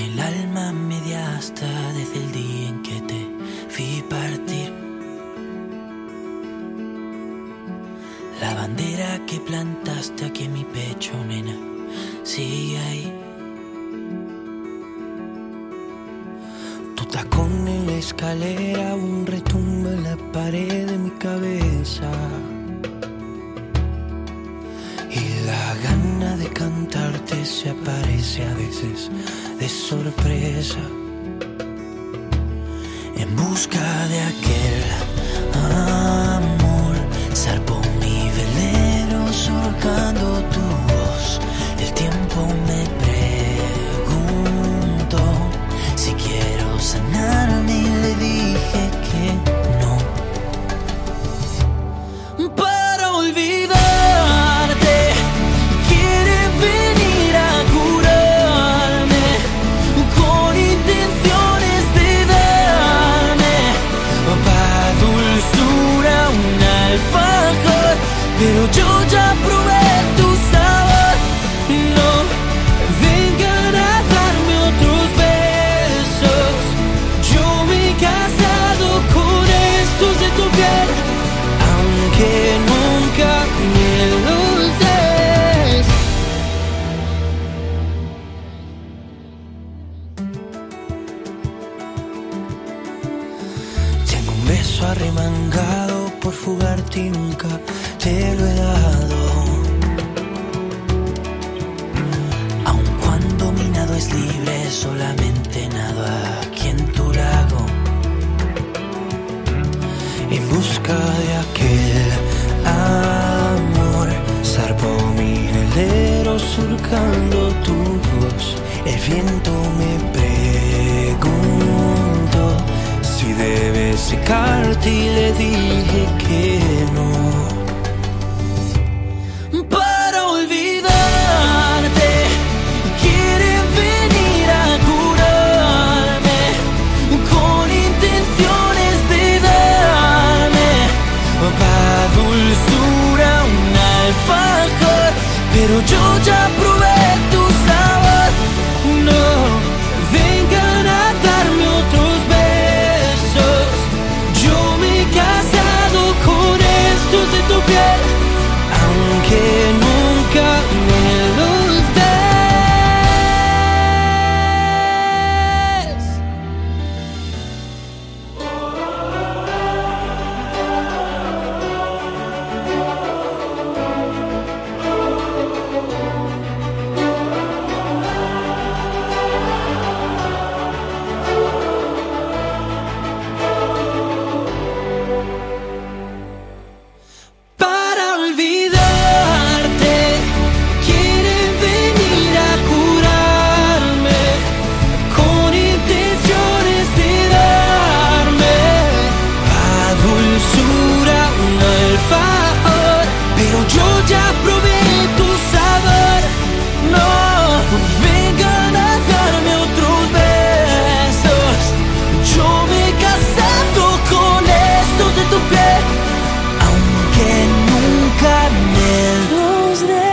el alma media hasta desde el día en que te vi partir. La bandera que plantaste aquí en mi pecho, nena, sigue ahí. Tu tacón en la escalera, un retumbo en la pared de mi cabeza. Y la gana de cantarte se aparece a veces de sorpresa. En busca de aquel amor, zarpó mi velero surcando tu voz. El tiempo me preguntó si quiero sanarme y le dije que no. Para olvidarte, quiere venir a curarme con intenciones de darme pa' dulzura un alfajor, pero yo ya probé tu sabor. No vengan a darme otros besos, yo me he casado con estos de tu piel, aunque nunca me los des. Tengo un beso arremangado por fugarte y nunca te lo he dado. Aun cuando mi nado es libre, solamente nado aquí en tu lago. En busca de aquel amor, zarpó mi velero surcando tu voz. El viento me preguntó si debes secarte y le dije que no. Para olvidarte, quiere venir a curarme con intenciones de darme pa' dulzura un alfajor, pero yo ya probé tu sabor. No vengan a darme otros besos, yo me he casado con estos de tu piel, aunque nunca me los des. Para olvidarte, quiere venir a curarme con intenciones de darme a dulzura un alfajor, pero yo ya probé tu sabor. No vengan a darme otros besos, yo me he casado con estos de tu piel, aunque nunca me los des.